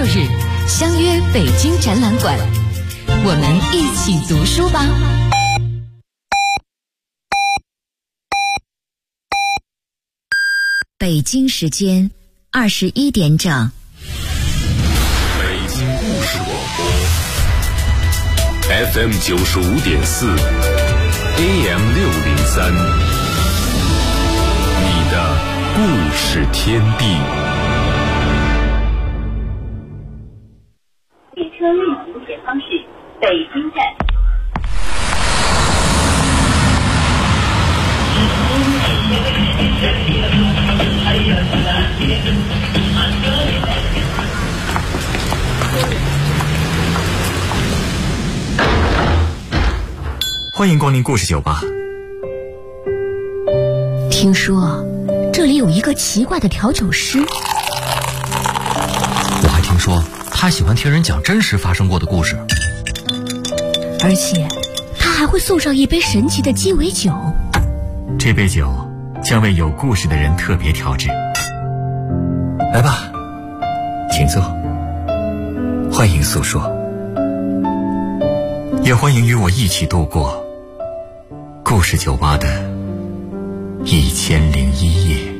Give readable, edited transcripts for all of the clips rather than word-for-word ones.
6日相约北京展览馆，我们一起读书吧。 北京时间21点整。 北京故事广播 FM 95.4 AM 603，你的故事天地。 列车运行前方是北京站。 欢迎光临故事酒吧。 听说这里有一个奇怪的调酒师， 我还听说他喜欢听人讲真实发生过的故事， 而且他还会送上一杯神奇的鸡尾酒。 这杯酒将为有故事的人特别调制。来吧，请坐，欢迎诉说，也欢迎与我一起度过故事酒吧的1001夜。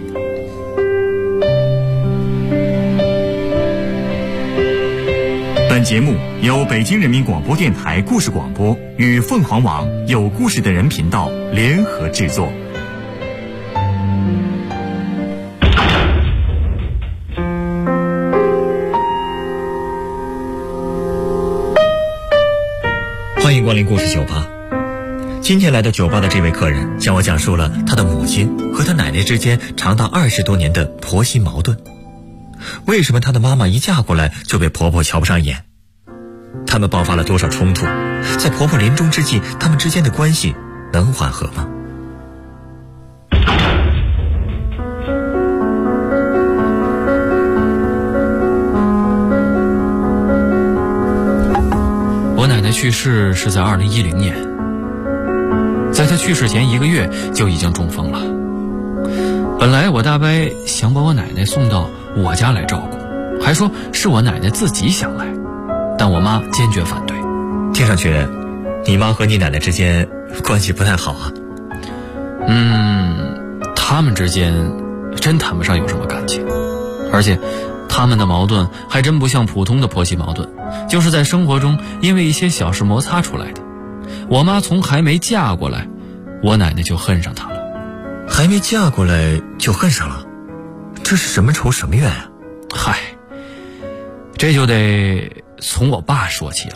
本节目由北京人民广播电台故事广播与凤凰网有故事的人频道联合制作。欢迎光临故事酒吧。今天来到酒吧的这位客人向我讲述了他的母亲和他奶奶之间长达20多年的婆媳矛盾。为什么他的妈妈一嫁过来就被婆婆瞧不上眼？他们爆发了多少冲突？在婆婆临终之际，他们之间的关系能缓和吗？ 我奶奶去世是在2010年，在她去世前1个月就已经中风了。本来我大伯想把我奶奶送到我家来照顾，还说是我奶奶自己想来，但我妈坚决反对。 听上去你妈和你奶奶之间关系不太好啊。 他们之间真谈不上有什么感情，而且他们的矛盾还真不像普通的婆媳矛盾，就是在生活中因为一些小事摩擦出来的。我妈从还没嫁过来，我奶奶就恨上她了。 还没嫁过来就恨上了，这是什么仇什么怨啊？ 嗨，这就得从我爸说起了。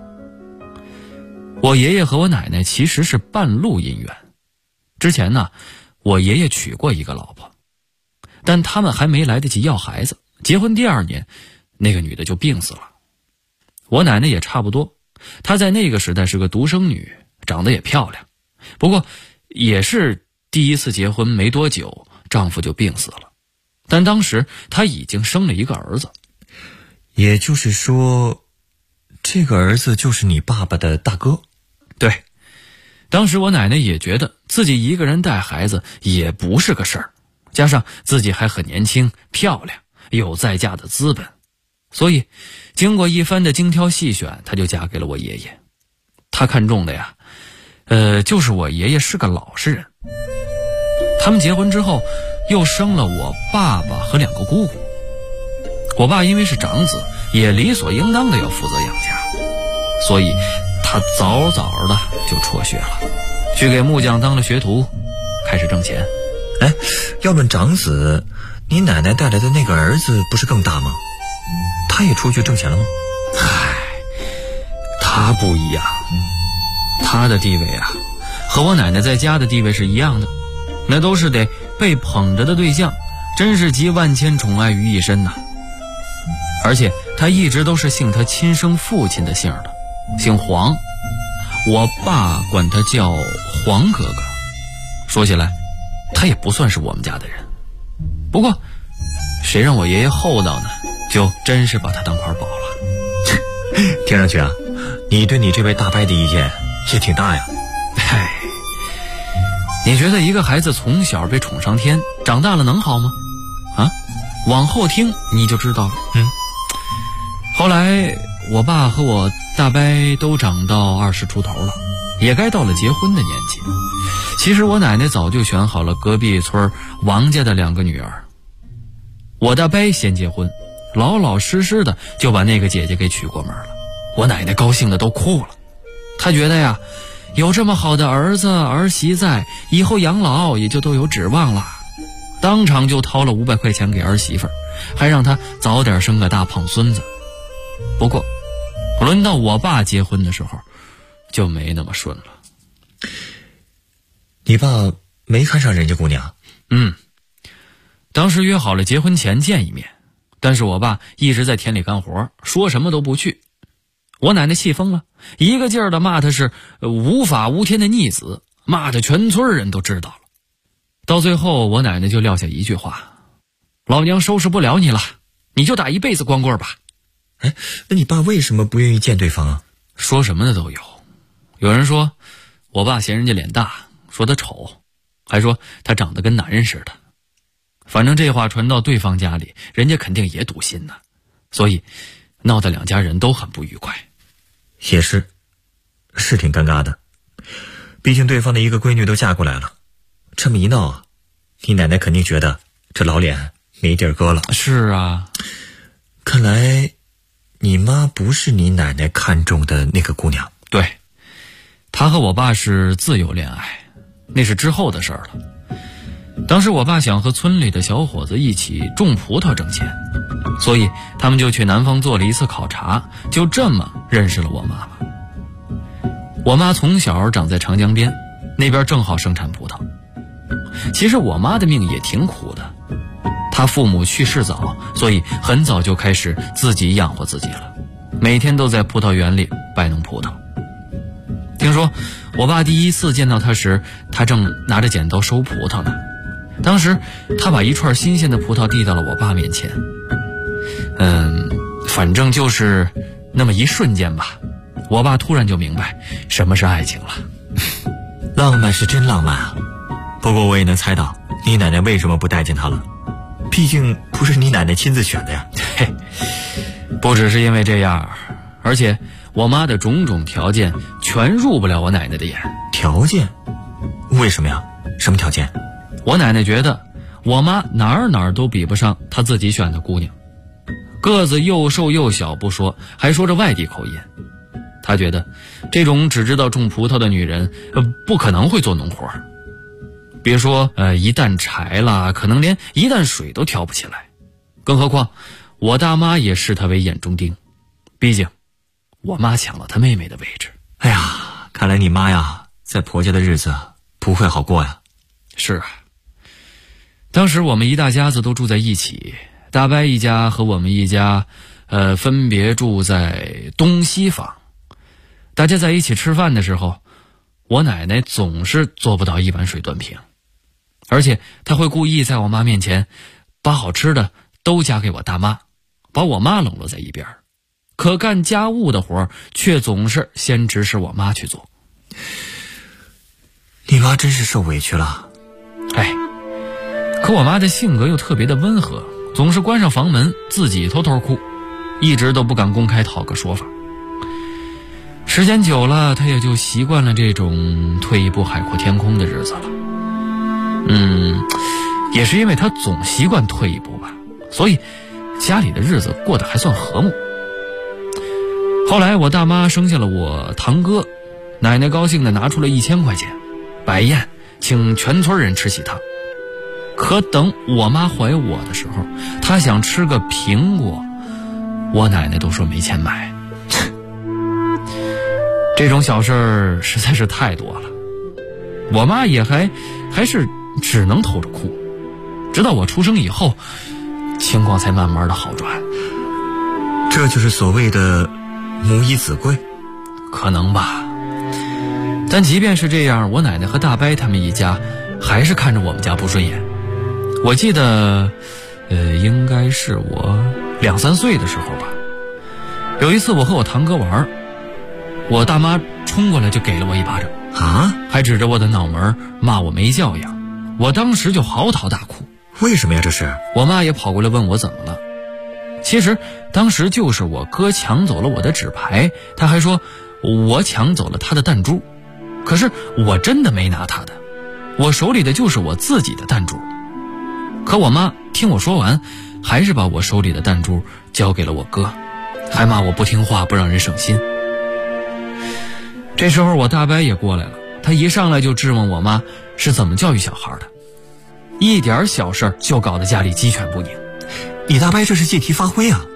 我爷爷和我奶奶其实是半路姻缘。之前呢，我爷爷娶过一个老婆，但他们还没来得及要孩子，结婚第2年，那个女的就病死了。我奶奶也差不多，她在那个时代是个独生女，长得也漂亮，不过也是第一次结婚没多久，丈夫就病死了。但当时她已经生了一个儿子。 也就是说，这个儿子就是你爸爸的大哥？ 对，当时我奶奶也觉得自己一个人带孩子也不是个事儿，加上自己还很年轻漂亮，有再嫁的资本，所以经过一番的精挑细选，她就嫁给了我爷爷。她看中的呀，就是我爷爷是个老实人。他们结婚之后又生了我爸爸和2个姑姑。我爸因为是长子，也理所应当的要负责养家，所以他早早的就辍学了，去给木匠当了学徒，开始挣钱。 哎，要论长子，你奶奶带来的那个儿子不是更大吗？他也出去挣钱了吗？ 唉，他不一样，他的地位啊，和我奶奶在家的地位是一样的，那都是得被捧着的对象，真是集万千宠爱于一身呐。而且他一直都是姓他亲生父亲的姓的，姓黄，我爸管他叫黄哥哥。说起来，他也不算是我们家的人，不过谁让我爷爷厚道呢，就真是把他当块宝了。 听上去啊，你对你这位大伯的意见也挺大呀。 嗨，你觉得一个孩子从小被宠上天，长大了能好吗？啊，往后听你就知道了。 后来我爸和我大伯都长到20出头了，也该到了结婚的年纪。其实我奶奶早就选好了隔壁村王家的2个女儿。我大伯先结婚，老老实实的就把那个姐姐给娶过门了。我奶奶高兴的都哭了，她觉得呀，有这么好的儿子儿媳在，以后养老也就都有指望了。当场就掏了500块钱给儿媳妇，还让她早点生个大胖孙子。不过轮到我爸结婚的时候就没那么顺了。 你爸没看上人家姑娘？ 当时约好了结婚前见一面，但是我爸一直在田里干活，说什么都不去。我奶奶气疯了，一个劲儿的骂他是无法无天的逆子，骂的全村人都知道了。到最后我奶奶就撂下一句话：老娘收拾不了你了，你就打一辈子光棍吧。 那你爸为什么不愿意见对方啊？ 说什么的都有，有人说我爸嫌人家脸大，说他丑，还说他长得跟男人似的。反正这话传到对方家里，人家肯定也堵心呢，所以闹得2家人都很不愉快。 也是挺尴尬的，毕竟对方的一个闺女都嫁过来了，这么一闹啊，你奶奶肯定觉得这老脸没地儿搁了。 是啊， 看来你妈不是你奶奶看中的那个姑娘。 对，她和我爸是自由恋爱，那是之后的事儿了。当时我爸想和村里的小伙子一起种葡萄挣钱，所以他们就去南方做了一次考察，就这么认识了我妈妈。我妈从小长在长江边，那边正好生产葡萄。其实我妈的命也挺苦的，她父母去世早，所以很早就开始自己养活自己了，每天都在葡萄园里摆弄葡萄。听说我爸第一次见到她时，她正拿着剪刀收葡萄呢。当时他把一串新鲜的葡萄递到了我爸面前。反正就是那么一瞬间吧，我爸突然就明白什么是爱情了。 浪漫是真浪漫啊，不过我也能猜到你奶奶为什么不待见他了，毕竟不是你奶奶亲自选的呀。 嘿，不只是因为这样，而且我妈的种种条件全入不了我奶奶的眼。 条件？为什么呀？什么条件？ 我奶奶觉得我妈哪儿都比不上她自己选的姑娘，个子又瘦又小不说，还说着外地口音。她觉得这种只知道种葡萄的女人不可能会做农活，别说一担柴了，可能连一担水都挑不起来。更何况我大妈也视她为眼中钉，毕竟我妈抢了她妹妹的位置。 哎呀，看来你妈呀在婆家的日子不会好过呀。 是啊，当时我们一大家子都住在一起，大伯一家和我们一家分别住在东西房。大家在一起吃饭的时候，我奶奶总是做不到一碗水端平，而且她会故意在我妈面前把好吃的都夹给我大妈，把我妈冷落在一边，可干家务的活却总是先指使我妈去做。 你妈真是受委屈了。 可我妈的性格又特别的温和，总是关上房门自己偷偷哭，一直都不敢公开讨个说法。时间久了，她也就习惯了这种退一步海阔天空的日子了。也是因为她总习惯退一步吧，所以家里的日子过得还算和睦。后来我大妈生下了我堂哥，奶奶高兴地拿出了1000块钱摆宴，请全村人吃喜糖。可等我妈怀我的时候，她想吃个苹果，我奶奶都说没钱买。这种小事儿实在是太多了，我妈也还是只能偷着哭，直到我出生以后，情况才慢慢的好转。 这就是所谓的母以子贵？ 可能吧。但即便是这样，我奶奶和大伯他们一家还是看着我们家不顺眼。我记得应该是我2、3岁的时候吧，有一次我和我堂哥玩，我大妈冲过来就给了我一巴掌啊， 还指着我的脑门骂我没教养。我当时就嚎啕大哭。 为什么呀？这是？ 我妈也跑过来问我怎么了， 其实当时就是我哥抢走了我的纸牌，他还说我抢走了他的弹珠，可是我真的没拿他的，我手里的就是我自己的弹珠。可我妈听我说完，还是把我手里的弹珠交给了我哥，还骂我不听话，不让人省心。这时候我大伯也过来了，他一上来就质问我妈是怎么教育小孩的，一点小事就搞得家里鸡犬不宁。 你大伯这是借题发挥啊！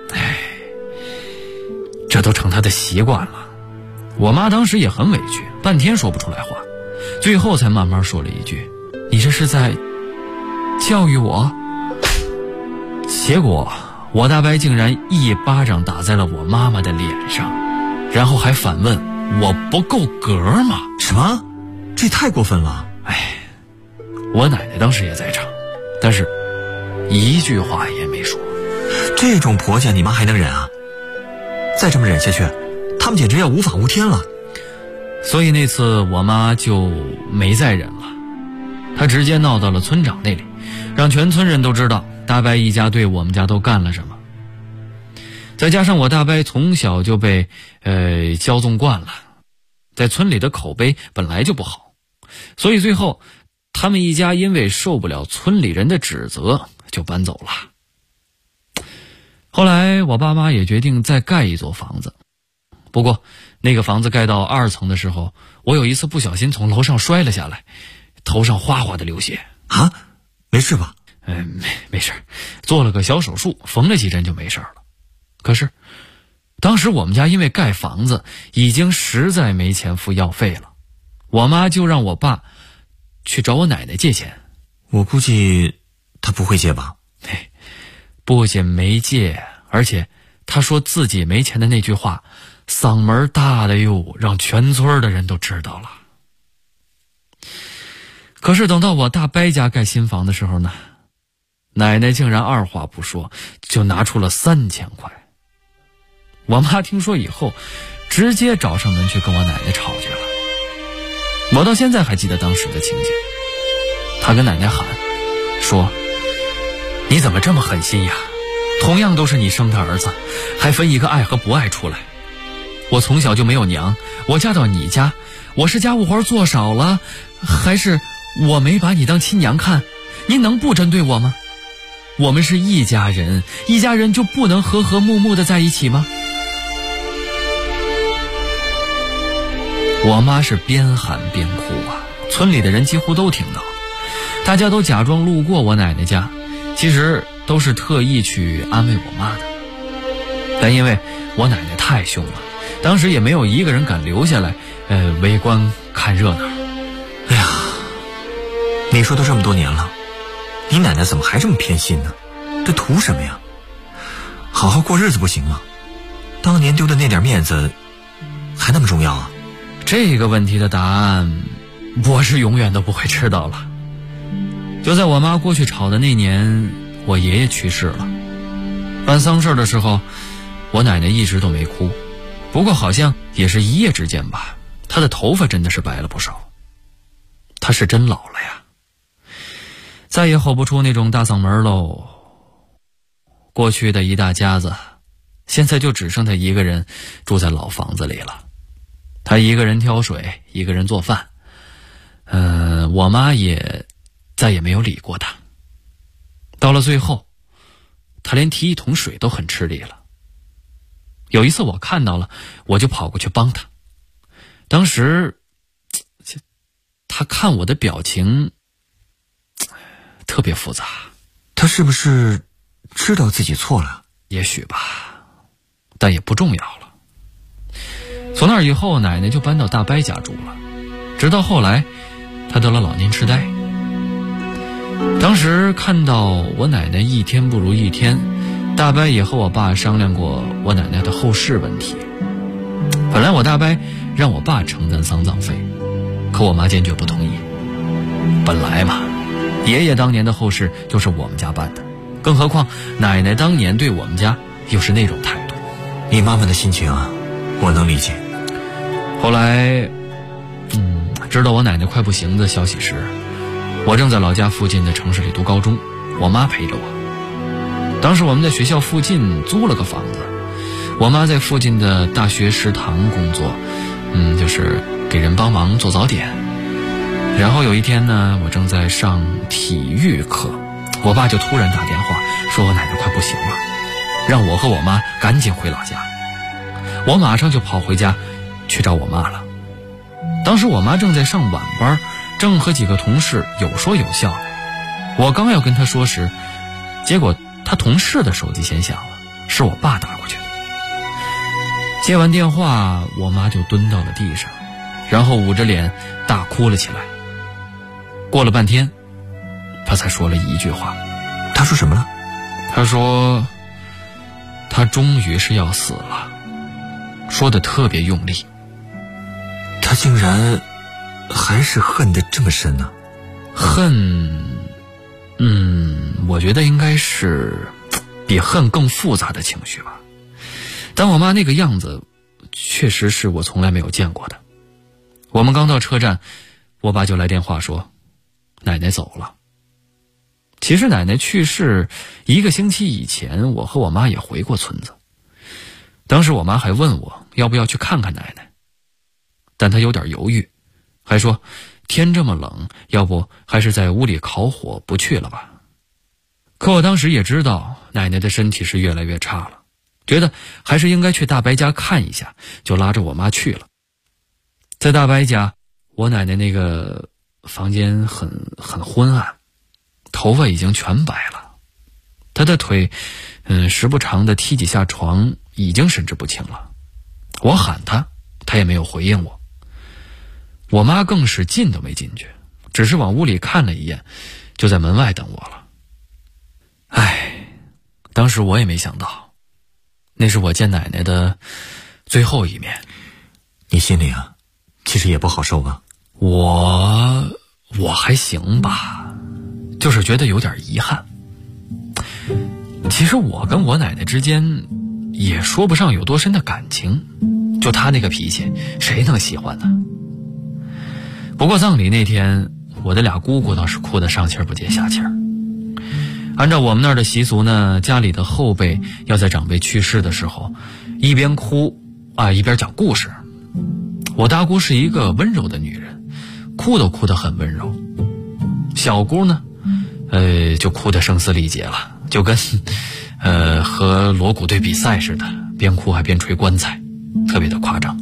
这都成他的习惯了。我妈当时也很委屈，半天说不出来话，最后才慢慢说了一句：“你这是在教育我？”结果我大伯竟然一巴掌打在了我妈妈的脸上，然后还反问我不够格吗？ 什么？这太过分了！ 我奶奶当时也在场，但是一句话也没说。 这种婆家你妈还能忍啊？再这么忍下去，他们简直要无法无天了。 所以那次我妈就没再忍了，她直接闹到了村长那里，让全村人都知道大伯一家对我们家都干了什么。再加上我大伯从小就被骄纵惯了，在村里的口碑本来就不好，所以最后他们一家因为受不了村里人的指责，就搬走了。后来我爸妈也决定再盖一座房子，不过那个房子盖到2层的时候，我有一次不小心从楼上摔了下来，头上哗哗的流血。 啊，没事吧？ 没事，做了个小手术，缝了几针就没事了。可是当时我们家因为盖房子已经实在没钱付药费了，我妈就让我爸去找我奶奶借钱。 我估计他不会借吧？ 不仅没借，而且他说自己没钱的那句话，嗓门大的哟，让全村的人都知道了。可是等到我大伯家盖新房的时候呢，奶奶竟然二话不说就拿出了3000块。我妈听说以后，直接找上门去跟我奶奶吵去了。我到现在还记得当时的情景，她跟奶奶喊说：“你怎么这么狠心呀？同样都是你生的儿子，还分一个爱和不爱出来。我从小就没有娘，我嫁到你家，我是家务活做少了，还是我没把你当亲娘看？您能不针对我吗？我们是一家人，一家人就不能和和睦睦的在一起吗？”我妈是边喊边哭啊，村里的人几乎都听到，大家都假装路过我奶奶家，其实都是特意去安慰我妈的。但因为我奶奶太凶了，当时也没有一个人敢留下来围观看热闹。 哎呀，你说都这么多年了，你奶奶怎么还这么偏心呢？这图什么呀？好好过日子不行吗？当年丢的那点面子还那么重要啊？ 这个问题的答案我是永远都不会知道了。就在我妈过去吵的那年，我爷爷去世了。办丧事的时候，我奶奶一直都没哭，不过好像也是一夜之间吧，她的头发真的是白了不少。她是真老了呀，再也吼不出那种大嗓门喽。过去的一大家子，现在就只剩她一个人住在老房子里了。她一个人挑水，一个人做饭。我妈也再也没有理过她。到了最后，她连提一桶水都很吃力了。有一次我看到了，我就跑过去帮她。当时她看我的表情特别复杂。 她是不是知道自己错了？ 也许吧，但也不重要了。从那以后，奶奶就搬到大伯家住了，直到后来她得了老年痴呆。当时看到我奶奶一天不如一天，大伯也和我爸商量过我奶奶的后事问题。本来我大伯让我爸承担丧葬费，可我妈坚决不同意。本来嘛，爷爷当年的后事就是我们家办的，更何况奶奶当年对我们家又是那种态度。 你妈妈的心情啊，我能理解。 后来知道我奶奶快不行的消息时，我正在老家附近的城市里读高中，我妈陪着我。 当时我们在学校附近租了个房子，我妈在附近的大学食堂工作，就是给人帮忙做早点。然后有一天呢，我正在上体育课，我爸就突然打电话说我奶奶快不行了，让我和我妈赶紧回老家。我马上就跑回家去找我妈了。当时我妈正在上晚班，正和几个同事有说有笑的。我刚要跟她说时，结果她同事的手机先响了，是我爸打过去的。接完电话，我妈就蹲到了地上，然后捂着脸大哭了起来。过了半天，她才说了一句话。 她说什么了？ 她说她终于是要死了，说得特别用力。 她竟然还是恨得这么深呢？ 恨，我觉得应该是比恨更复杂的情绪吧。但我妈那个样子确实是我从来没有见过的。我们刚到车站，我爸就来电话说奶奶走了。其实奶奶去世1个星期以前，我和我妈也回过村子。当时我妈还问我要不要去看看奶奶，但她有点犹豫，还说天这么冷，要不还是在屋里烤火，不去了吧。可我当时也知道奶奶的身体是越来越差了，觉得还是应该去大伯家看一下，就拉着我妈去了。在大伯家，我奶奶那个房间很昏暗，头发已经全白了，她的腿时不常的踢几下床，已经神志不清了。我喊她，她也没有回应我。我妈更是进都没进去，只是往屋里看了一眼，就在门外等我了。当时我也没想到，那是我见奶奶的最后一面。 你心里啊，其实也不好受吧？ 我还行吧，就是觉得有点遗憾。其实我跟我奶奶之间也说不上有多深的感情，就她那个脾气，谁能喜欢呢？不过葬礼那天，我的俩姑姑倒是哭得上气不接下气儿。按照我们那儿的习俗呢，家里的后辈要在长辈去世的时候，一边哭一边讲故事。我大姑是一个温柔的女人，哭都哭得很温柔。小姑呢，就哭得声嘶力竭了，就跟和锣鼓队比赛似的，边哭还边捶棺材，特别的夸张。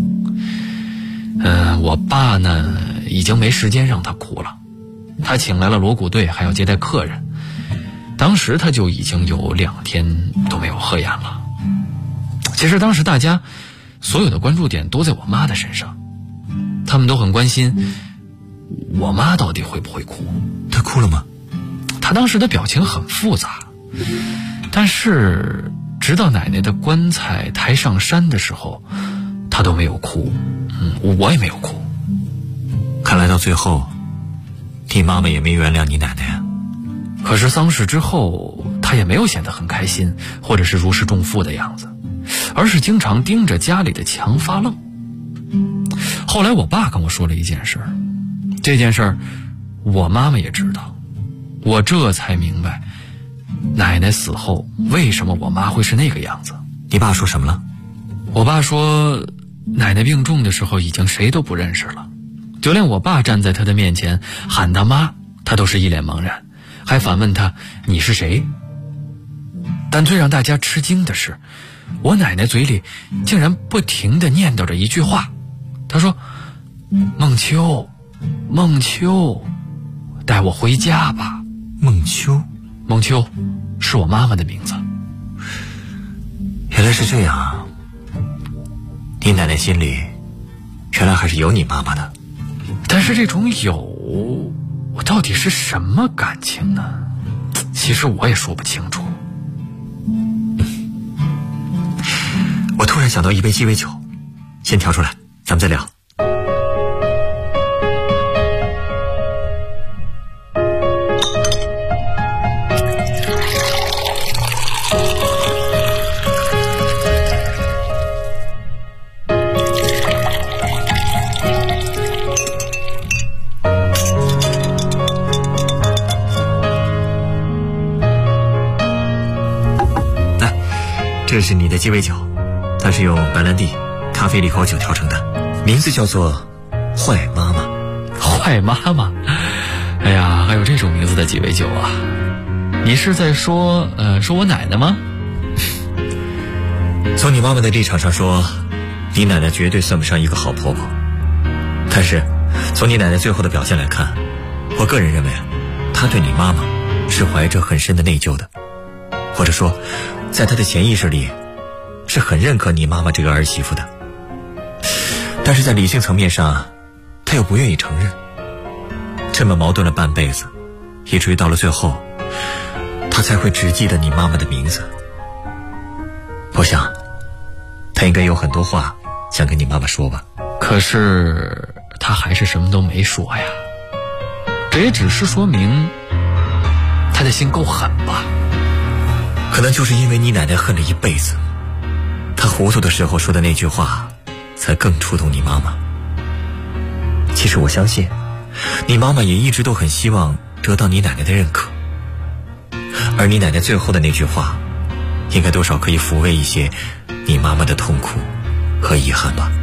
我爸呢已经没时间让她哭了，他请来了锣鼓队，还要接待客人。当时他就已经有2天都没有合眼了。其实当时大家所有的关注点都在我妈的身上，他们都很关心我妈到底会不会哭。 她哭了吗？ 她当时的表情很复杂，但是直到奶奶的棺材抬上山的时候，她都没有哭，我也没有哭。 看来到最后，你妈妈也没原谅你奶奶呀。 可是丧事之后，她也没有显得很开心，或者是如释重负的样子，而是经常盯着家里的墙发愣。后来我爸跟我说了一件事，这件事我妈妈也知道，我这才明白奶奶死后为什么我妈会是那个样子。 你爸说什么了？ 我爸说奶奶病重的时候已经谁都不认识了，就连我爸站在她的面前喊她妈，她都是一脸茫然，还反问她你是谁。但最让大家吃惊的是，我奶奶嘴里竟然不停地念叨着一句话，她说孟秋，孟秋，带我回家吧。 孟秋？ 孟秋是我妈妈的名字。 原来是这样啊，你奶奶心里原来还是有你妈妈的。 但是这种有到底是什么感情呢？其实我也说不清楚。 我突然想到一杯鸡尾酒，先调出来，咱们再聊。 这是你的鸡尾酒，它是用白兰地、咖啡利口酒调成的，名字叫做坏妈妈。 坏妈妈？哎呀，还有这种名字的鸡尾酒啊！你是在说我奶奶吗？ 从你妈妈的立场上说，你奶奶绝对算不上一个好婆婆。但是从你奶奶最后的表现来看，我个人认为她对你妈妈是怀着很深的内疚的，或者说在她的潜意识里是很认可你妈妈这个儿媳妇的。但是在理性层面上，她又不愿意承认。这么矛盾了半辈子，以至于到了最后，她才会只记得你妈妈的名字。我想她应该有很多话想跟你妈妈说吧。 可是她还是什么都没说呀。这也只是说明她的心够狠吧。 可能就是因为你奶奶恨了一辈子，她糊涂的时候说的那句话才更触动你妈妈。其实我相信你妈妈也一直都很希望得到你奶奶的认可，而你奶奶最后的那句话应该多少可以抚慰一些你妈妈的痛苦和遗憾吧。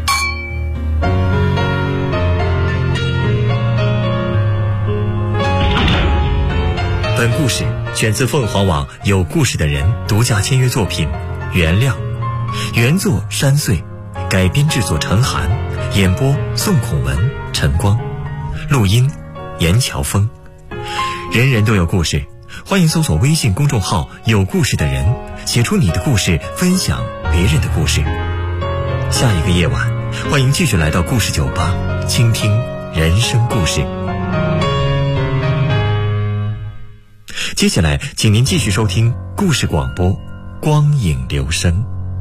本故事选自凤凰网有故事的人独家签约作品《原谅》，原作山穗，改编制作陈寒，演播宋孔文、陈光，录音严乔峰。人人都有故事，欢迎搜索微信公众号有故事的人，写出你的故事，分享别人的故事。下一个夜晚，欢迎继续来到故事酒吧，倾听人生故事。接下来请您继续收听故事广播《光影留声》。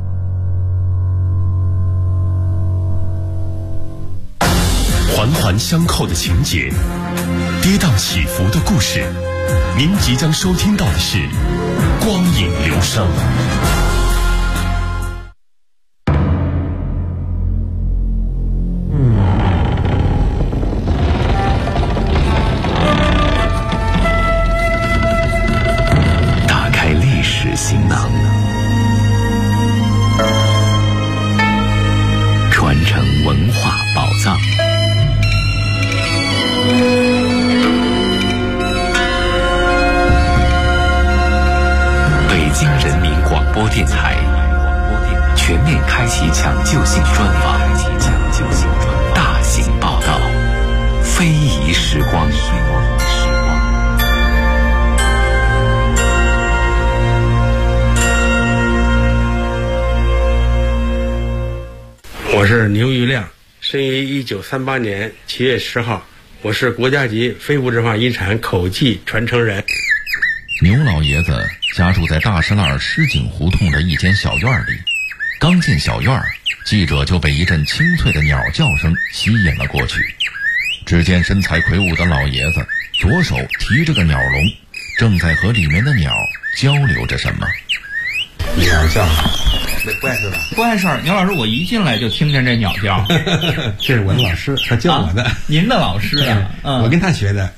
环环相扣的情节，跌宕起伏的故事，您即将收听到的是《光影留声》。打开历史行囊，传承文化宝藏。北京人民广播电台全面开启抢救性专访，大型报道，非遗时光。 我是牛玉亮，生于1938年7月10号，我是国家级非物质化遗产口技传承人。 牛老爷子家住在大石栏石井胡同的一间小院里，刚进小院，记者就被一阵清脆的鸟叫声吸引了过去。只见身材魁梧的老爷子左手提着个鸟笼，正在和里面的鸟交流着什么。 鸟叫不碍事吧？ 不碍事儿，牛老师，我一进来就听见这鸟叫。 这是我的老师，他教我的。 您的老师啊？ 我跟他学的。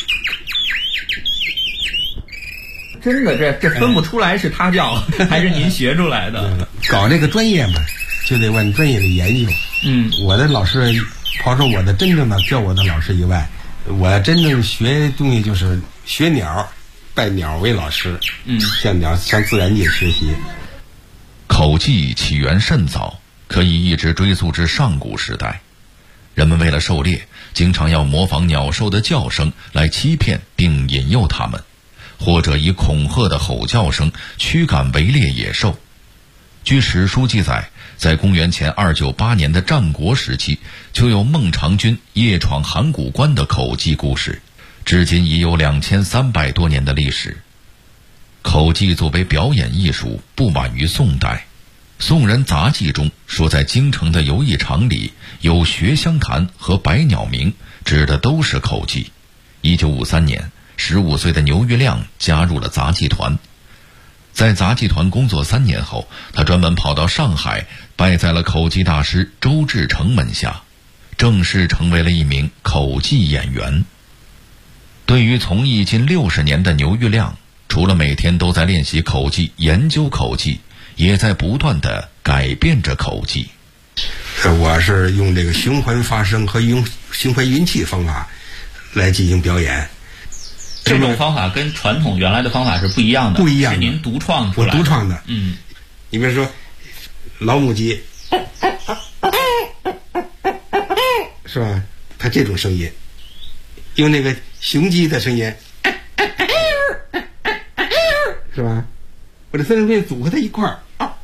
真的，这分不出来是他教还是您学出来的。 搞这个专业嘛，就得问专业的研究。我的老师，抛出我的真正的教我的老师以外，我真正学东西就是学鸟，拜鸟为老师。向自然界学习。 口技起源甚早，可以一直追溯至上古时代。人们为了狩猎，经常要模仿鸟兽的叫声来欺骗并引诱它们，或者以恐吓的吼叫声驱赶围猎野兽。据史书记载，在公元前298年的战国时期，就有孟尝君夜闯函谷关的口技故事，至今已有2300多年的历史。口技作为表演艺术，不晚于宋代。宋人杂记中说，在京城的游艺场里有学香坛和百鸟鸣，指的都是口技。1953年，15岁的牛玉亮加入了杂技团。在杂技团工作3年后，他专门跑到上海，拜在了口技大师周志成门下，正式成为了一名口技演员。对于从艺近60年的牛玉亮，除了每天都在练习口技、研究口技， 也在不断地改变着口技。 我是用这个循环发声和用循环运气方法来进行表演。 这种方法跟传统原来的方法是不一样的， 不一样的， 是您独创出来的。 我独创的。你比如说老母鸡，是吧？它这种声音，用那个雄鸡的声音，是吧？我这三声片组合在一块儿，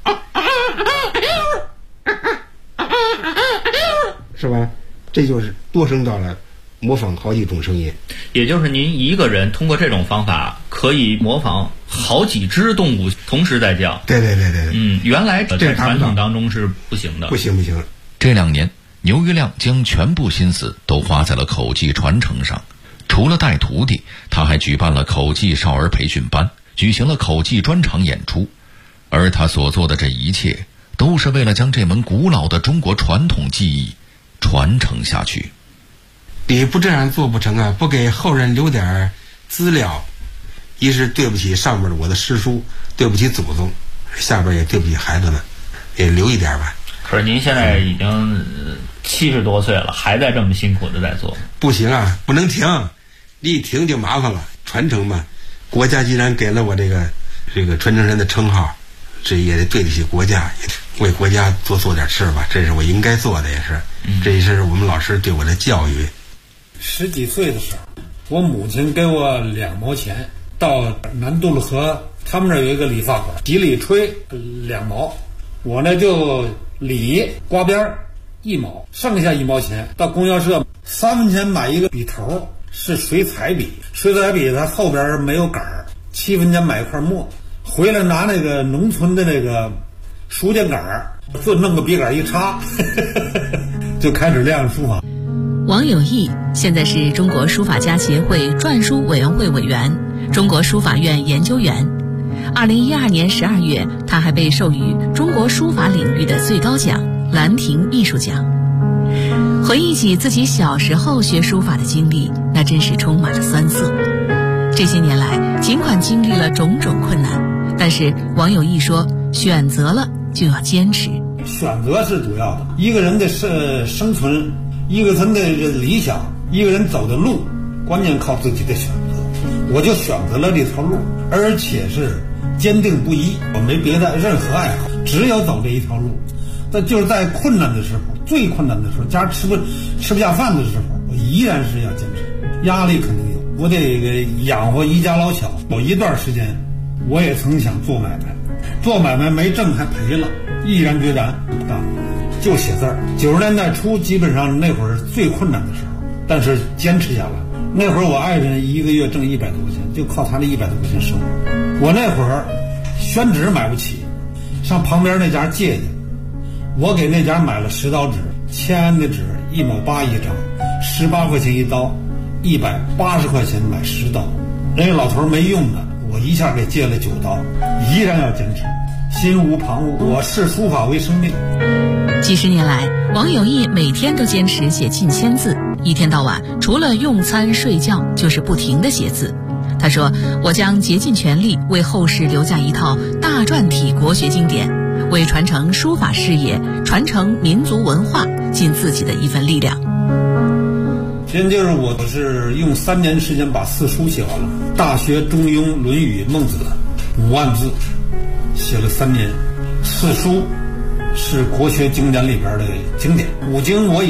是吧？这就是多声道了，模仿好几种声音。 也就是您一个人通过这种方法可以模仿好几只动物同时在叫。 对。 原来在传统当中是不行的。 不行。 这2年，牛于亮将全部心思都花在了口技传承上。除了带徒弟，他还举办了口技少儿培训班，举行了口技专场演出。而他所做的这一切，都是为了将这门古老的中国传统技艺传承下去。 你不这样做不成啊！不给后人留点资料，一是对不起上面的我的师叔，对不起祖宗，下边也对不起孩子们，也留一点吧。 可是您现在已经70多岁了，还在这么辛苦的在做。 不行啊，不能停，你一停就麻烦了。传承嘛，国家既然给了我这个传承人的称号，这也得对得起国家，为国家做点事吧，这是我应该做的，也是，这也是我们老师对我的教育。 10几岁的时候，我母亲给我2毛钱，到南渡了河，他们那儿有一个理发馆，洗里吹2毛，我呢就理刮边1毛，剩下1毛钱到供销社3分钱买一个笔头，是水彩笔，水彩笔它后边没有杆儿，7分钱买一块墨，回来拿那个农村的那个书架杆儿，就弄个笔杆一插就开始练书法。 王有义现在是中国书法家协会篆书委员会委员、中国书法院研究员。2012年12月，他还被授予中国书法领域的最高奖兰亭艺术奖。回忆起自己小时候学书法的经历，那真是充满了酸涩。这些年来，尽管经历了种种困难，但是王有义说，选择了就要坚持。 选择是主要的，一个人的生存，一个人的理想，一个人走的路，关键靠自己的选择。我就选择了这条路，而且是坚定不移，我没别的任何爱好，只有走这一条路。那就是在困难的时候，最困难的时候，家吃不下饭的时候，我依然是要坚持。压力肯定有，我得养活一家老小。有一段时间，我也曾想做买卖，做买卖没挣还赔了，毅然决然就写字儿。90年代初，基本上那会儿最困难的时候，但是坚持下来。那会儿我爱人1个月挣100多块钱，就靠他那100多块钱生活。我那会儿宣纸买不起，上旁边那家借去，我给那家买了10刀纸，签的纸1毛8一张，18块钱一刀，180块钱买10刀。人家老头没用的，我一下给借了9刀，依然要坚持，心无旁骛。我视书法为生命。 几十年来，王有义每天都坚持写近1000字，一天到晚除了用餐睡觉就是不停地写字。他说，我将竭尽全力为后世留下一套大篆体国学经典，为传承书法事业、传承民族文化尽自己的一份力量。 现在就是我是用3年时间把4书写完了，《大学》《中庸》《论语》《孟子》5万字，写了3年。4书是国学经典里边的经典，5经我